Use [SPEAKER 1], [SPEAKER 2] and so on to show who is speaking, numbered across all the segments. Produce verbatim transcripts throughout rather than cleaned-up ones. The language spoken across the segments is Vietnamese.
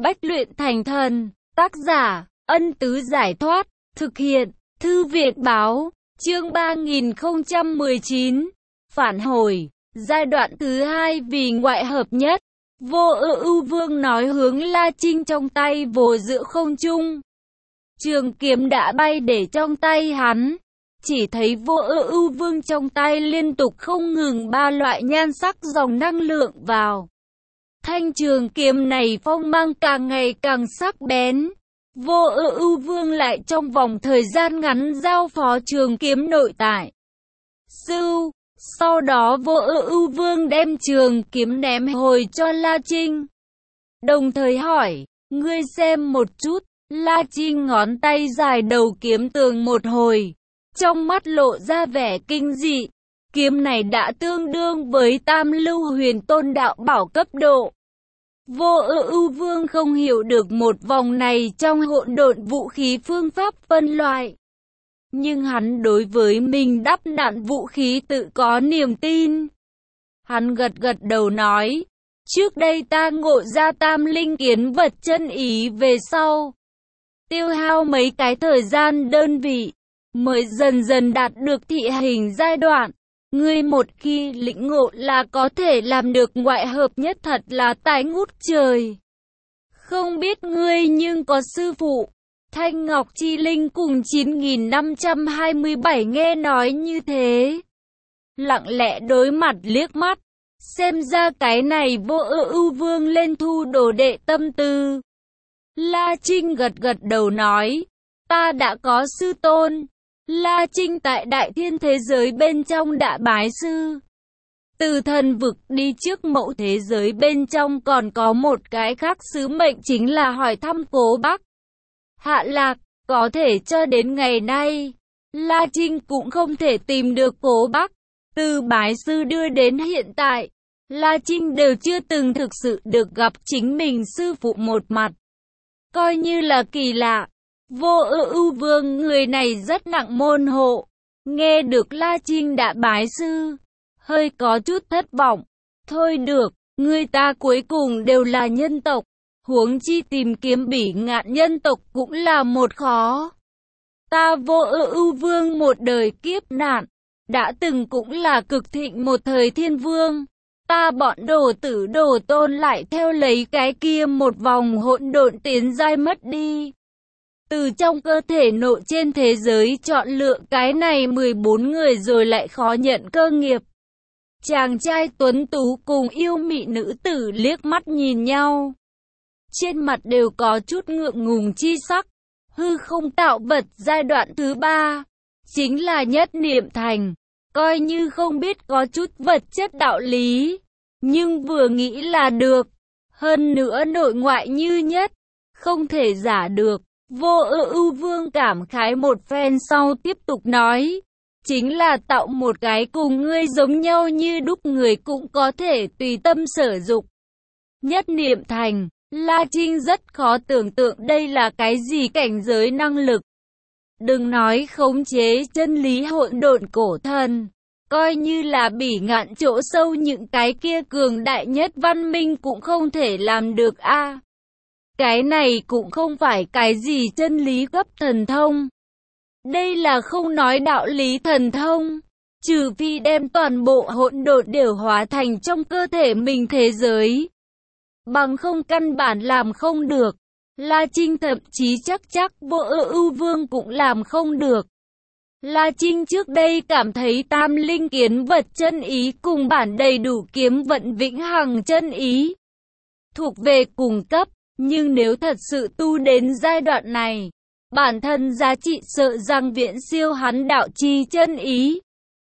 [SPEAKER 1] Bách luyện thành thần. Tác giả, Ân Tứ Giải Thoát. Thực hiện, Thư Viện Báo. Chương ba nghìn không trăm mười chín. Phản hồi. Giai đoạn thứ hai vì ngoại hợp nhất. Vô Ư Ưu Vương nói hướng La Trinh trong tay vồ giữa không trung. Trường kiếm đã bay để trong tay hắn. Chỉ thấy Vô Ư Ưu Vương trong tay liên tục không ngừng ba loại nhan sắc dòng năng lượng vào. Thanh trường kiếm này phong mang càng ngày càng sắc bén. Vô Ư Ưu Vương lại trong vòng thời gian ngắn giao phó trường kiếm nội tại. Sưu, sau đó Vô Ư Ưu Vương đem trường kiếm ném hồi cho La Trinh. Đồng thời hỏi, ngươi xem một chút. La Trinh ngón tay dài đầu kiếm tường một hồi. Trong mắt lộ ra vẻ kinh dị. Kiếm này đã tương đương với Tam Lưu Huyền Tôn đạo bảo cấp độ. Vô Ư Ưu Vương không hiểu được một vòng này trong hỗn độn vũ khí phương pháp phân loại. Nhưng hắn đối với mình đắp nặn vũ khí tự có niềm tin. Hắn gật gật đầu nói, trước đây ta ngộ ra tam linh kiến vật chân ý về sau. Tiêu hao mấy cái thời gian đơn vị, mới dần dần đạt được thị hình giai đoạn. Ngươi một khi lĩnh ngộ là có thể làm được ngoại hợp nhất thật là tài ngút trời. Không biết ngươi nhưng có sư phụ, Thanh Ngọc Chi Linh cùng chín nghìn năm trăm hai mươi bảy nghe nói như thế. Lặng lẽ đối mặt liếc mắt, xem ra cái này Vô Ư Ưu Vương lên thu đồ đệ tâm tư. La Trinh gật gật đầu nói, ta đã có sư tôn. La Trinh tại đại thiên thế giới bên trong đã bái sư. Từ thần vực đi trước mẫu thế giới bên trong còn có một cái khác sứ mệnh chính là hỏi thăm Cố Bắc. Hạ Lạc, có thể cho đến ngày nay, La Trinh cũng không thể tìm được Cố Bắc. Từ bái sư đưa đến hiện tại, La Trinh đều chưa từng thực sự được gặp chính mình sư phụ một mặt. Coi như là kỳ lạ. Vô Ư Ưu Vương người này rất nặng môn hộ. Nghe được La Trinh đã bái sư, hơi có chút thất vọng. Thôi được, người ta cuối cùng đều là nhân tộc. Huống chi tìm kiếm bỉ ngạn nhân tộc cũng là một khó. Ta Vô Ư Ưu Vương một đời kiếp nạn, đã từng cũng là cực thịnh một thời thiên vương. Ta bọn đồ tử đồ tôn lại theo lấy cái kia một vòng hỗn độn tiến giai mất đi. Từ trong cơ thể nội trên thế giới chọn lựa cái này mười bốn người rồi lại khó nhận cơ nghiệp. Chàng trai tuấn tú cùng yêu mị nữ tử liếc mắt nhìn nhau. Trên mặt đều có chút ngượng ngùng chi sắc. Hư không tạo vật giai đoạn thứ ba, chính là nhất niệm thành. Coi như không biết có chút vật chất đạo lý, nhưng vừa nghĩ là được. Hơn nữa nội ngoại như nhất, không thể giả được. Vô Ư Ưu Vương cảm khái một phen sau tiếp tục nói, chính là tạo một cái cùng ngươi giống nhau như đúc người cũng có thể tùy tâm sử dụng. Nhất niệm thành, La Trinh rất khó tưởng tượng đây là cái gì cảnh giới năng lực. Đừng nói khống chế chân lý hỗn độn cổ thần, coi như là bỉ ngạn chỗ sâu những cái kia cường đại nhất văn minh cũng không thể làm được a. À, cái này cũng không phải cái gì chân lý cấp thần thông. Đây là không nói đạo lý thần thông, trừ phi đem toàn bộ hỗn độn đều hóa thành trong cơ thể mình thế giới. Bằng không căn bản làm không được. La Trinh thậm chí chắc chắc Vô Ư Ưu Vương cũng làm không được. La Trinh trước đây cảm thấy tam linh kiến vật chân ý cùng bản đầy đủ kiếm vận vĩnh hằng chân ý thuộc về cùng cấp. Nhưng nếu thật sự tu đến giai đoạn này, bản thân giá trị sợ rằng viễn siêu hắn đạo chi chân ý.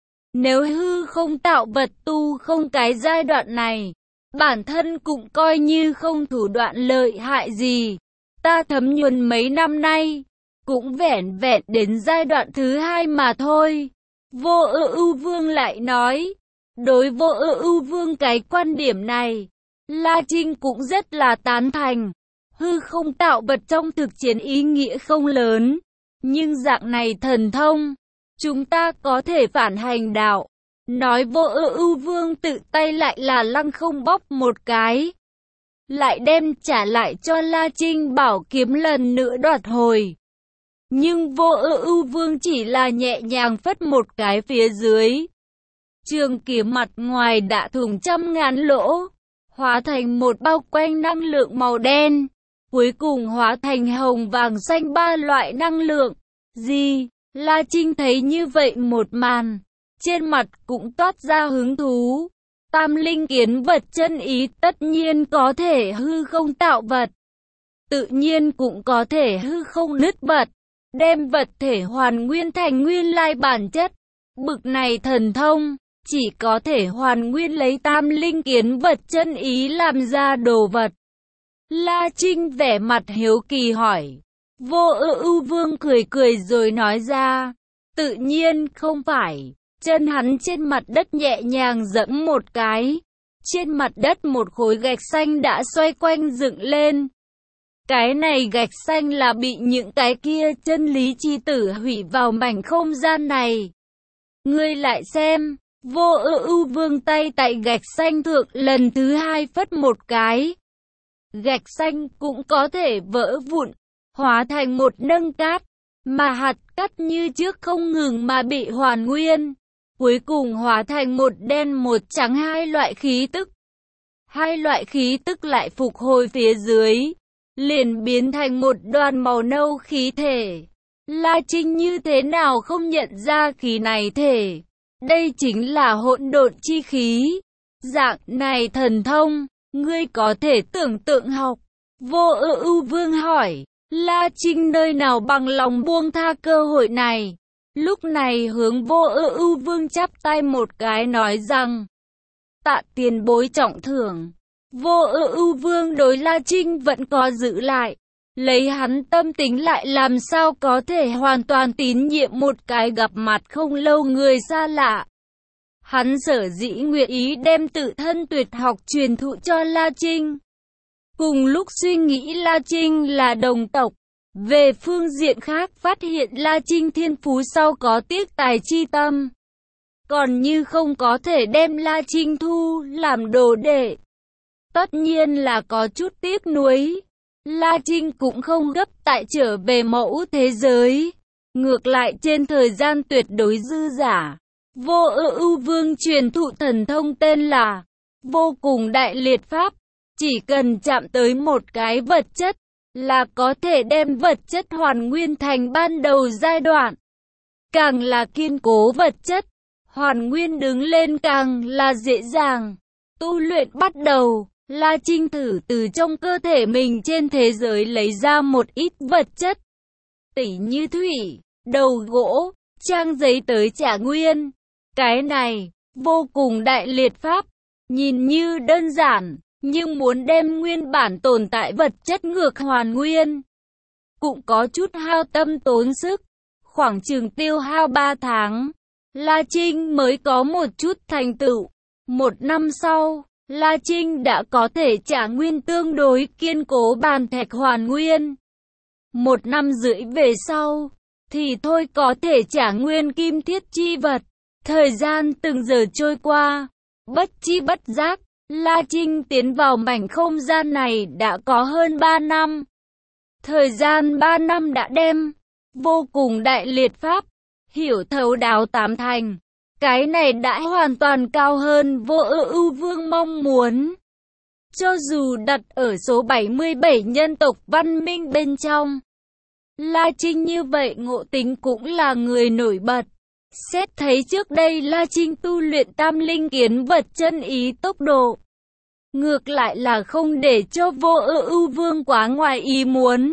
[SPEAKER 1] Nếu hư không tạo vật tu không cái giai đoạn này, bản thân cũng coi như không thủ đoạn lợi hại gì. Ta thấm nhuần mấy năm nay, cũng vẻn vẹn đến giai đoạn thứ hai mà thôi. Vô Ư Ưu Vương lại nói, đối Vô Ư Ưu Vương cái quan điểm này, La Trinh cũng rất là tán thành. Hư không tạo vật trong thực chiến ý nghĩa không lớn, nhưng dạng này thần thông, chúng ta có thể phản hành đạo. Nói Vô Ư Ưu Vương tự tay lại là lăng không bóp một cái. lại đem trả lại cho La Trinh bảo kiếm lần nữa đoạt hồi. Nhưng Vô Ưu Ưu Vương chỉ là nhẹ nhàng phất một cái phía dưới. Trường kiếm mặt ngoài đã thủng trăm ngàn lỗ, hóa thành một bao quanh năng lượng màu đen, cuối cùng hóa thành hồng vàng xanh ba loại năng lượng. Gì? La Trinh thấy như vậy một màn, trên mặt cũng toát ra hứng thú. Tam linh kiến vật chân ý tất nhiên có thể hư không tạo vật, tự nhiên cũng có thể hư không nứt vật, đem vật thể hoàn nguyên thành nguyên lai bản chất. Bực này thần thông, chỉ có thể hoàn nguyên lấy tam linh kiến vật chân ý làm ra đồ vật. La Trinh vẻ mặt hiếu kỳ hỏi. Vô Ưu Ưu Vương cười cười rồi nói ra, tự nhiên không phải. Chân hắn trên mặt đất nhẹ nhàng giẫm một cái, trên mặt đất một khối gạch xanh đã xoay quanh dựng lên. Cái này gạch xanh là bị những cái kia chân lý chi tử hủy vào mảnh không gian này. Ngươi lại xem, Vô Ưu Ưu Vương tay tại gạch xanh thượng lần thứ hai phất một cái. Gạch xanh cũng có thể vỡ vụn, hóa thành một nâng cát, mà hạt cát như trước không ngừng mà bị hoàn nguyên. Cuối cùng hóa thành một đen một trắng hai loại khí tức. Hai loại khí tức lại phục hồi phía dưới, liền biến thành một đoàn màu nâu khí thể. La Trinh như thế nào không nhận ra khí này thể? Đây chính là hỗn độn chi khí. Dạng này thần thông, ngươi có thể tưởng tượng học. Vô Ưu Ưu Vương hỏi, La Trinh nơi nào bằng lòng buông tha cơ hội này. Lúc này hướng Vô Ưu Ưu Vương chắp tay một cái nói rằng, tạ tiền bối trọng thưởng. Vô Ưu Ưu Vương đối La Trinh vẫn có giữ lại, lấy hắn tâm tính lại làm sao có thể hoàn toàn tín nhiệm một cái gặp mặt không lâu người xa lạ. Hắn sở dĩ nguyện ý đem tự thân tuyệt học truyền thụ cho La Trinh. Cùng lúc suy nghĩ La Trinh là đồng tộc, về phương diện khác phát hiện La Trinh thiên phú sau có tiếc tài chi tâm. Còn như không có thể đem La Trinh thu làm đồ đệ, tất nhiên là có chút tiếc nuối. La Trinh cũng không gấp tại trở về mẫu thế giới. Ngược lại trên thời gian tuyệt đối dư giả, Vô Ưu Ưu Vương truyền thụ thần thông tên là Vô Cùng Đại Liệt Pháp. Chỉ cần chạm tới một cái vật chất, là có thể đem vật chất hoàn nguyên thành ban đầu giai đoạn. Càng là kiên cố vật chất, hoàn nguyên đứng lên càng là dễ dàng. Tu luyện bắt đầu, La Trinh thử từ trong cơ thể mình trên thế giới lấy ra một ít vật chất. Tỉ như thủy, đầu gỗ, trang giấy tới trả nguyên. Cái này, Vô Cùng Đại Liệt Pháp, nhìn như đơn giản, nhưng muốn đem nguyên bản tồn tại vật chất ngược hoàn nguyên, cũng có chút hao tâm tốn sức. Khoảng chừng tiêu hao ba tháng, La Trinh mới có một chút thành tựu. Một năm sau, La Trinh đã có thể trả nguyên tương đối kiên cố bàn thạch hoàn nguyên. Một năm rưỡi về sau, thì thôi có thể trả nguyên kim thiết chi vật. Thời gian từng giờ trôi qua, bất chi bất giác, La Trinh tiến vào mảnh không gian này đã có hơn ba năm. Thời gian ba năm đã đem Vô Cùng Đại Liệt Pháp hiểu thấu đáo tám thành. Cái này đã hoàn toàn cao hơn Vô Ưu Ưu Vương mong muốn. Cho dù đặt ở số bảy mươi bảy nhân tộc văn minh bên trong, La Trinh như vậy ngộ tính cũng là người nổi bật. Xét thấy trước đây La Trinh tu luyện tam linh kiến vật chân ý tốc độ, ngược lại là không để cho Vô Ưu Ưu Vương quá ngoài ý muốn.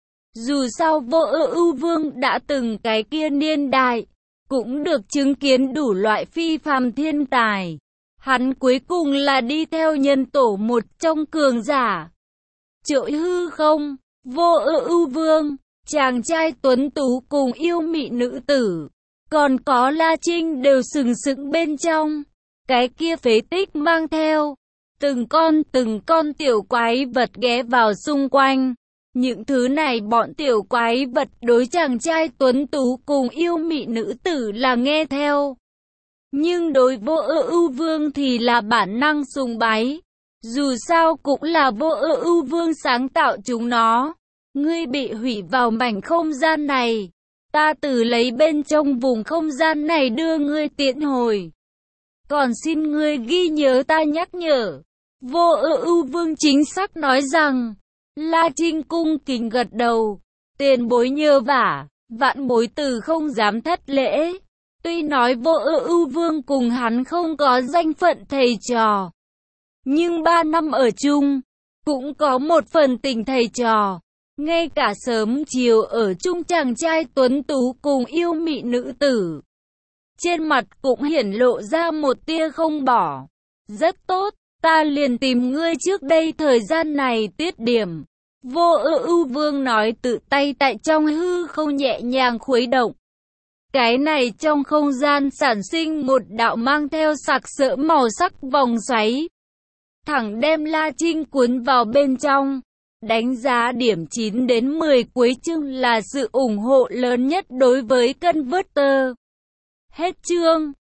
[SPEAKER 1] Dù sao Vô Ưu Ưu Vương đã từng cái kia niên đại, cũng được chứng kiến đủ loại phi phàm thiên tài. Hắn cuối cùng là đi theo nhân tổ một trong cường giả. Trội hư không, Vô Ưu Ưu Vương, chàng trai tuấn tú cùng yêu mị nữ tử, còn có La Trinh đều sừng sững bên trong. Cái kia phế tích mang theo từng con từng con tiểu quái vật ghé vào xung quanh. Những thứ này bọn tiểu quái vật đối chàng trai tuấn tú cùng yêu mị nữ tử là nghe theo. Nhưng đối Vô Ưu Ưu Vương thì là bản năng sùng bái. Dù sao cũng là Vô Ưu Vương sáng tạo chúng nó. Ngươi bị hủy vào mảnh không gian này. Ta tự lấy bên trong vùng không gian này đưa ngươi tiễn hồi. Còn xin ngươi ghi nhớ ta nhắc nhở. Vô Ưu Vương chính xác nói rằng. La Trinh cung kính gật đầu. Tiền bối nhờ vả, vạn bối từ không dám thất lễ. Tuy nói Vô Ưu Vương cùng hắn không có danh phận thầy trò, nhưng ba năm ở chung, cũng có một phần tình thầy trò. Ngay cả sớm chiều ở chung chàng trai tuấn tú cùng yêu mị nữ tử, trên mặt cũng hiển lộ ra một tia không bỏ. Rất tốt, ta liền tìm ngươi trước đây thời gian này tiết điểm. Vô Ưu Vương nói, tự tay tại trong hư không nhẹ nhàng khuấy động. Cái này trong không gian sản sinh một đạo mang theo sặc sỡ màu sắc vòng xoáy, thẳng đem La Trinh cuốn vào bên trong. Đánh giá điểm chín đến mười cuối chương là sự ủng hộ lớn nhất đối với Converter. Hết chương.